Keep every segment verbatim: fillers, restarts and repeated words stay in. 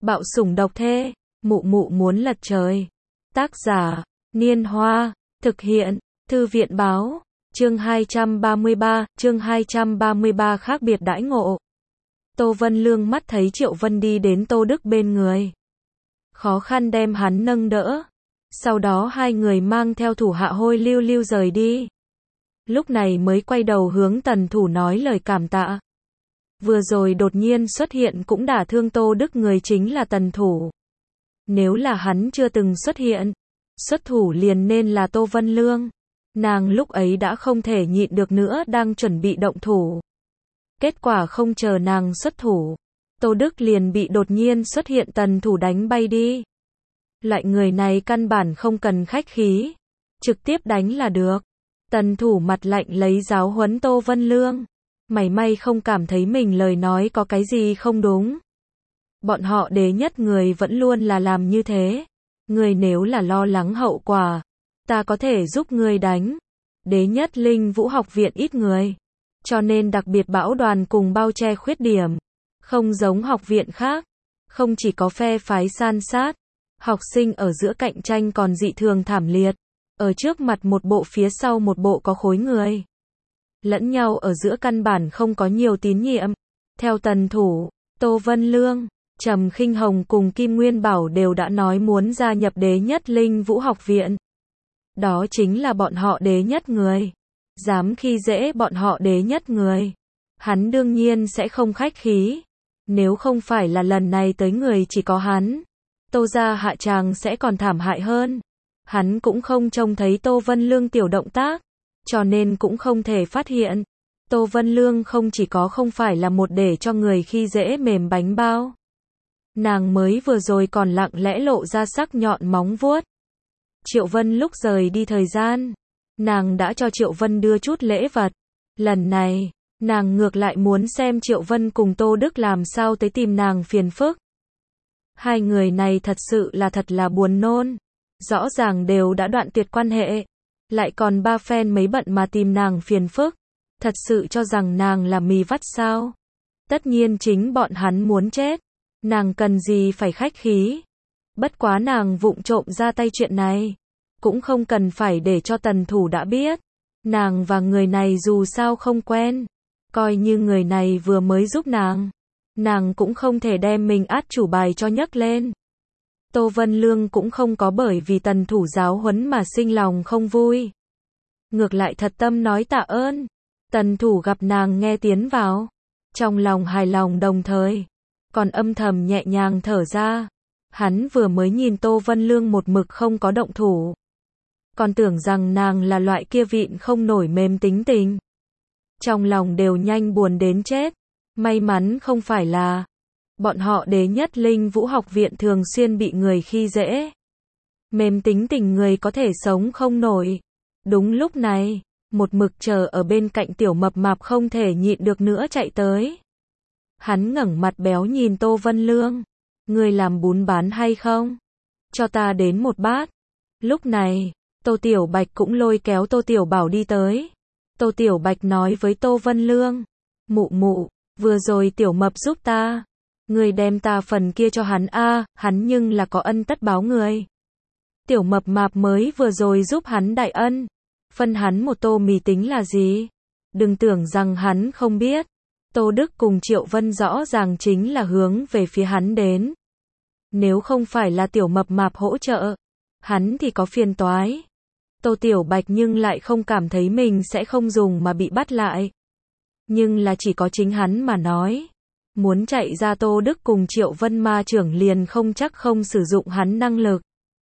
Bạo sủng độc thê, mụ mụ muốn lật trời. Tác giả, Niên Hoa, thực hiện, Thư viện Báo, chương hai trăm ba mươi ba, chương hai trăm ba mươi ba khác biệt đãi ngộ. Tô Vân Lương mắt thấy Triệu Vân đi đến Tô Đức bên người. Khó khăn đem hắn nâng đỡ. Sau đó hai người mang theo thủ hạ hôi lưu lưu rời đi. Lúc này mới quay đầu hướng Tần Thủ nói lời cảm tạ. Vừa rồi đột nhiên xuất hiện cũng đả thương Tô Đức người chính là Tần Thủ. Nếu là hắn chưa từng xuất hiện, xuất thủ liền nên là Tô Vân Lương. Nàng lúc ấy đã không thể nhịn được nữa đang chuẩn bị động thủ. Kết quả không chờ nàng xuất thủ, Tô Đức liền bị đột nhiên xuất hiện Tần Thủ đánh bay đi. Loại người này căn bản không cần khách khí, trực tiếp đánh là được. Tần Thủ mặt lạnh lấy giáo huấn Tô Vân Lương. Mảy may không cảm thấy mình lời nói có cái gì không đúng. Bọn họ đế nhất người vẫn luôn là làm như thế. Người nếu là lo lắng hậu quả, ta có thể giúp người đánh. Đế nhất Linh Vũ học viện ít người, cho nên đặc biệt bão đoàn cùng bao che khuyết điểm. Không giống học viện khác, không chỉ có phe phái san sát, học sinh ở giữa cạnh tranh còn dị thường thảm liệt. Ở trước mặt một bộ phía sau một bộ có khối người. Lẫn nhau ở giữa căn bản không có nhiều tín nhiệm. Theo Tần Thủ, Tô Vân Lương, Trầm Khinh Hồng cùng Kim Nguyên Bảo đều đã nói muốn gia nhập đế nhất Linh Vũ học viện. Đó chính là bọn họ đế nhất người. Dám khi dễ bọn họ đế nhất người, hắn đương nhiên sẽ không khách khí. Nếu không phải là lần này tới người chỉ có hắn, Tô gia hạ tràng sẽ còn thảm hại hơn. Hắn cũng không trông thấy Tô Vân Lương tiểu động tác, cho nên cũng không thể phát hiện. Tô Vân Lương không chỉ có không phải là một để cho người khi dễ mềm bánh bao. Nàng mới vừa rồi còn lặng lẽ lộ ra sắc nhọn móng vuốt. Triệu Vân lúc rời đi thời gian, nàng đã cho Triệu Vân đưa chút lễ vật. Lần này, nàng ngược lại muốn xem Triệu Vân cùng Tô Đức làm sao tới tìm nàng phiền phức. Hai người này thật sự là thật là buồn nôn. Rõ ràng đều đã đoạn tuyệt quan hệ, lại còn ba phen mấy bận mà tìm nàng phiền phức. Thật sự cho rằng nàng là mì vắt sao? Tất nhiên chính bọn hắn muốn chết. Nàng cần gì phải khách khí? Bất quá nàng vụng trộm ra tay chuyện này, cũng không cần phải để cho Tần Thủ đã biết. Nàng và người này dù sao không quen, coi như người này vừa mới giúp nàng, nàng cũng không thể đem mình át chủ bài cho nhấc lên. Tô Vân Lương cũng không có bởi vì Tần Thủ giáo huấn mà sinh lòng không vui. Ngược lại thật tâm nói tạ ơn. Tần Thủ gặp nàng nghe tiến vào, trong lòng hài lòng đồng thời, còn âm thầm nhẹ nhàng thở ra. Hắn vừa mới nhìn Tô Vân Lương một mực không có động thủ, còn tưởng rằng nàng là loại kia vịn không nổi mềm tính tình. Trong lòng đều nhanh buồn đến chết. May mắn không phải là bọn họ đế nhất Linh Vũ học viện thường xuyên bị người khi dễ. Mềm tính tình người có thể sống không nổi. Đúng lúc này, một mực chờ ở bên cạnh tiểu mập mạp không thể nhịn được nữa chạy tới. Hắn ngẩng mặt béo nhìn Tô Vân Lương. Người làm bún bán hay không? Cho ta đến một bát. Lúc này, Tô Tiểu Bạch cũng lôi kéo Tô Tiểu Bảo đi tới. Tô Tiểu Bạch nói với Tô Vân Lương. Mụ mụ, vừa rồi tiểu mập giúp ta. Người đem ta phần kia cho hắn a, à, hắn nhưng là có ân tất báo người. Tiểu mập mạp mới vừa rồi giúp hắn đại ân. Phân hắn một tô mì tính là gì? Đừng tưởng rằng hắn không biết. Tô Đức cùng Triệu Vân rõ ràng chính là hướng về phía hắn đến. Nếu không phải là tiểu mập mạp hỗ trợ, hắn thì có phiền toái. Tô Tiểu Bạch nhưng lại không cảm thấy mình sẽ không dùng mà bị bắt lại. Nhưng là chỉ có chính hắn mà nói. Muốn chạy ra Tô Đức cùng Triệu Vân ma trưởng liền không chắc không sử dụng hắn năng lực.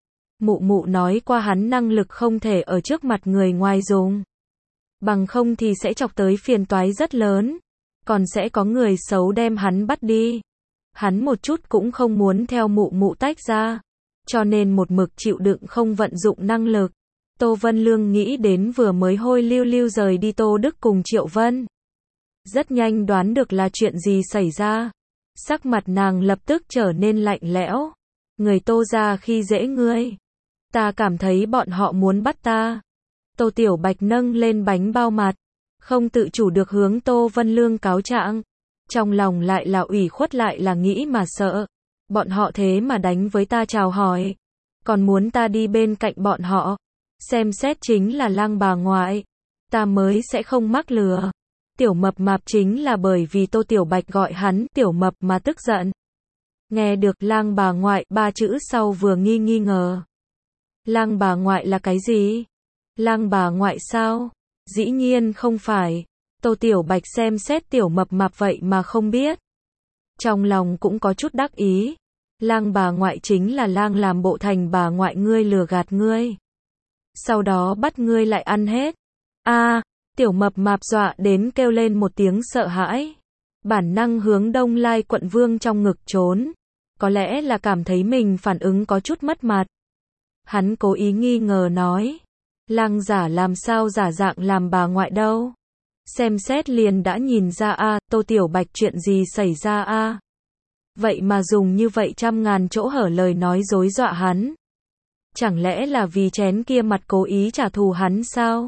Mụ mụ nói qua hắn năng lực không thể ở trước mặt người ngoài dùng. Bằng không thì sẽ chọc tới phiền toái rất lớn. Còn sẽ có người xấu đem hắn bắt đi. Hắn một chút cũng không muốn theo mụ mụ tách ra. Cho nên một mực chịu đựng không vận dụng năng lực. Tô Vân Lương nghĩ đến vừa mới hôi lưu lưu rời đi Tô Đức cùng Triệu Vân. Rất nhanh đoán được là chuyện gì xảy ra. Sắc mặt nàng lập tức trở nên lạnh lẽo. Người Tô gia khi dễ ngươi. Ta cảm thấy bọn họ muốn bắt ta. Tô Tiểu Bạch nâng lên bánh bao mặt, không tự chủ được hướng Tô Vân Lương cáo trạng. Trong lòng lại là ủy khuất lại là nghĩ mà sợ. bọn họ thế mà đánh với ta chào hỏi, còn muốn ta đi bên cạnh bọn họ, xem xét chính là Lăng bà ngoại, ta mới sẽ không mắc lừa. Tiểu Mập Mạp chính là bởi vì Tô Tiểu Bạch gọi hắn Tiểu Mập mà tức giận. Nghe được Lăng bà ngoại ba chữ sau vừa nghi nghi ngờ. Lăng bà ngoại là cái gì? Lăng bà ngoại sao? Dĩ nhiên không phải. Tô Tiểu Bạch xem xét Tiểu Mập Mạp vậy mà không biết. Trong lòng cũng có chút đắc ý. Lăng bà ngoại chính là Lang làm bộ thành bà ngoại ngươi lừa gạt ngươi. Sau đó bắt ngươi lại ăn hết. A, à, Tiểu Mập Mạp dọa đến kêu lên một tiếng sợ hãi. Bản năng hướng Đông Lai Quận Vương trong ngực trốn. Có lẽ là cảm thấy mình phản ứng có chút mất mặt. Hắn cố ý nghi ngờ nói. Lăng giả làm sao giả dạng làm bà ngoại đâu. Xem xét liền đã nhìn ra a, à, Tô Tiểu Bạch chuyện gì xảy ra a? À? Vậy mà dùng như vậy trăm ngàn chỗ hở lời nói dối dọa hắn. Chẳng lẽ là vì chén kia mặt cố ý trả thù hắn sao?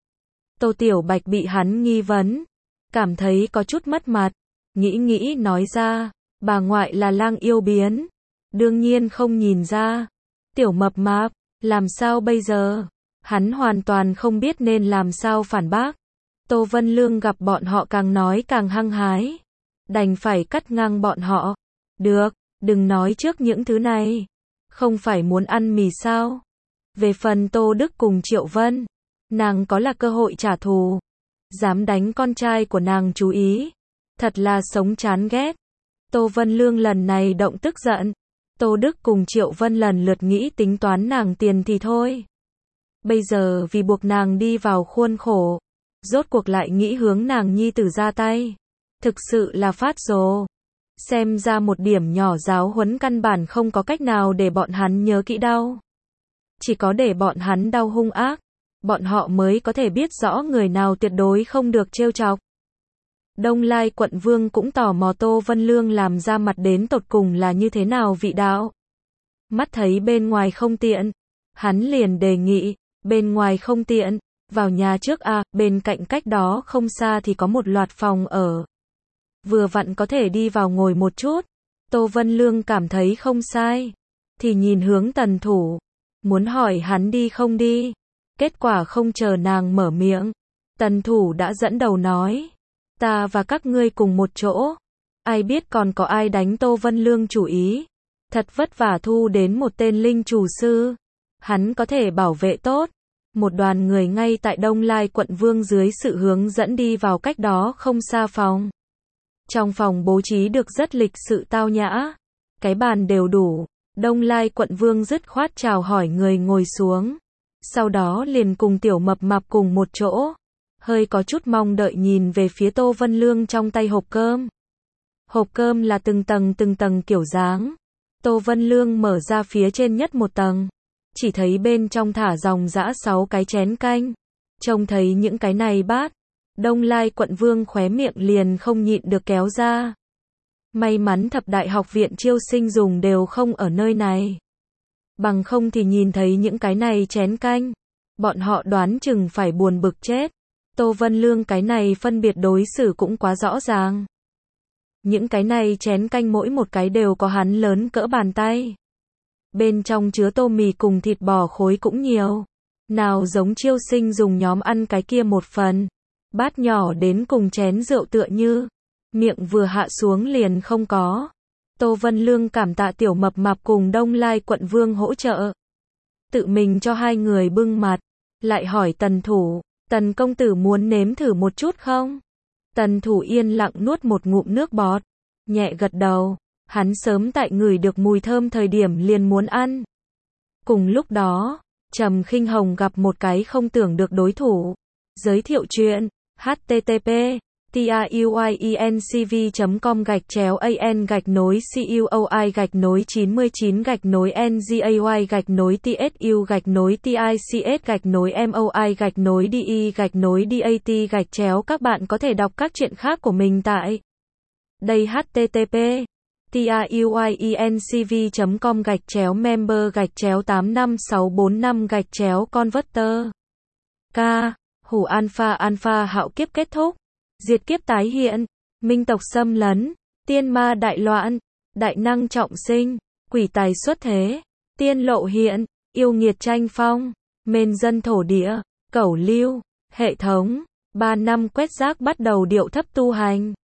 Tô Tiểu Bạch bị hắn nghi vấn, cảm thấy có chút mất mặt, nghĩ nghĩ nói ra, bà ngoại là Lang yêu biến, đương nhiên không nhìn ra. Tiểu Mập Mạp, làm sao bây giờ? Hắn hoàn toàn không biết nên làm sao phản bác. Tô Vân Lương gặp bọn họ càng nói càng hăng hái, đành phải cắt ngang bọn họ. Được, đừng nói trước những thứ này. Không phải muốn ăn mì sao? Về phần Tô Đức cùng Triệu Vân, nàng có là cơ hội trả thù. Dám đánh con trai của nàng chú ý. Thật là sống chán ghét. Tô Vân Lương lần này động tức giận. Tô Đức cùng Triệu Vân lần lượt nghĩ tính toán nàng tiền thì thôi. Bây giờ vì buộc nàng đi vào khuôn khổ, rốt cuộc lại nghĩ hướng nàng nhi tử ra tay. Thực sự là phát rồ. Xem ra một điểm nhỏ giáo huấn căn bản không có cách nào để bọn hắn nhớ kỹ đau. Chỉ có để bọn hắn đau hung ác, bọn họ mới có thể biết rõ người nào tuyệt đối không được trêu chọc. Đông Lai Quận Vương cũng tò mò Tô Vân Lương làm ra mặt đến tột cùng là như thế nào vị đạo. Mắt thấy bên ngoài không tiện, hắn liền đề nghị, bên ngoài không tiện, vào nhà trước a, à, bên cạnh cách đó không xa thì có một loạt phòng ở. Vừa vặn có thể đi vào ngồi một chút. Tô Vân Lương cảm thấy không sai, thì nhìn hướng Tần Thủ, muốn hỏi hắn đi không đi. Kết quả không chờ nàng mở miệng, Tần Thủ đã dẫn đầu nói, ta và các ngươi cùng một chỗ. Ai biết còn có ai đánh Tô Vân Lương chủ ý. Thật vất vả thu đến một tên linh chủ sư, hắn có thể bảo vệ tốt. Một đoàn người ngay tại Đông Lai Quận Vương dưới sự hướng dẫn đi vào cách đó không xa phòng. Trong phòng bố trí được rất lịch sự tao nhã, cái bàn đều đủ. Đông Lai Quận Vương dứt khoát chào hỏi người ngồi xuống, sau đó liền cùng Tiểu Mập Mạp cùng một chỗ, hơi có chút mong đợi nhìn về phía Tô Vân Lương trong tay hộp cơm. Hộp cơm là từng tầng từng tầng kiểu dáng. Tô Vân Lương mở ra phía trên nhất một tầng, chỉ thấy bên trong thả dòng dã sáu cái chén canh. Trông thấy những cái này bát, Đông Lai Quận Vương khóe miệng liền không nhịn được kéo ra. May mắn Thập Đại Học Viện chiêu sinh dùng đều không ở nơi này. Bằng không thì nhìn thấy những cái này chén canh, bọn họ đoán chừng phải buồn bực chết. Tô Vân Lương cái này phân biệt đối xử cũng quá rõ ràng. Những cái này chén canh mỗi một cái đều có hắn lớn cỡ bàn tay. Bên trong chứa tô mì cùng thịt bò khối cũng nhiều. Nào giống chiêu sinh dùng nhóm ăn cái kia một phần. Bát nhỏ đến cùng chén rượu tựa như miệng vừa hạ xuống liền không có. Tô Vân Lương cảm tạ Tiểu Mập Mạp cùng Đông Lai Quận Vương hỗ trợ, tự mình cho hai người bưng mặt, lại hỏi Tần Thủ, Tần công tử muốn nếm thử một chút không? Tần Thủ yên lặng nuốt một ngụm nước bọt, nhẹ gật đầu, hắn sớm tại ngửi được mùi thơm thời điểm liền muốn ăn. Cùng lúc đó, Trầm Khinh Hồng gặp một cái không tưởng được đối thủ. Giới thiệu chuyện http tiuyencv chấm com gạch chéo an gạch nối cuoi gạch nối chín mươi chín gạch nối ngay gạch nối tsu gạch nối tics gạch nối moi gạch nối de gạch nối dat gạch chéo. Các bạn có thể đọc các chuyện khác của mình tại đây. Http tiuyencv chấm com gạch chéo member gạch chéo tám năm sáu bốn năm gạch chéo converter. K. Hủ Alpha Alpha hạo kiếp kết thúc, diệt kiếp tái hiện, minh tộc xâm lấn, tiên ma đại loạn, đại năng trọng sinh, quỷ tài xuất thế, tiên lộ hiện, yêu nghiệt tranh phong, mên dân thổ địa, cẩu lưu, hệ thống, ba năm quét rác bắt đầu điệu thấp tu hành.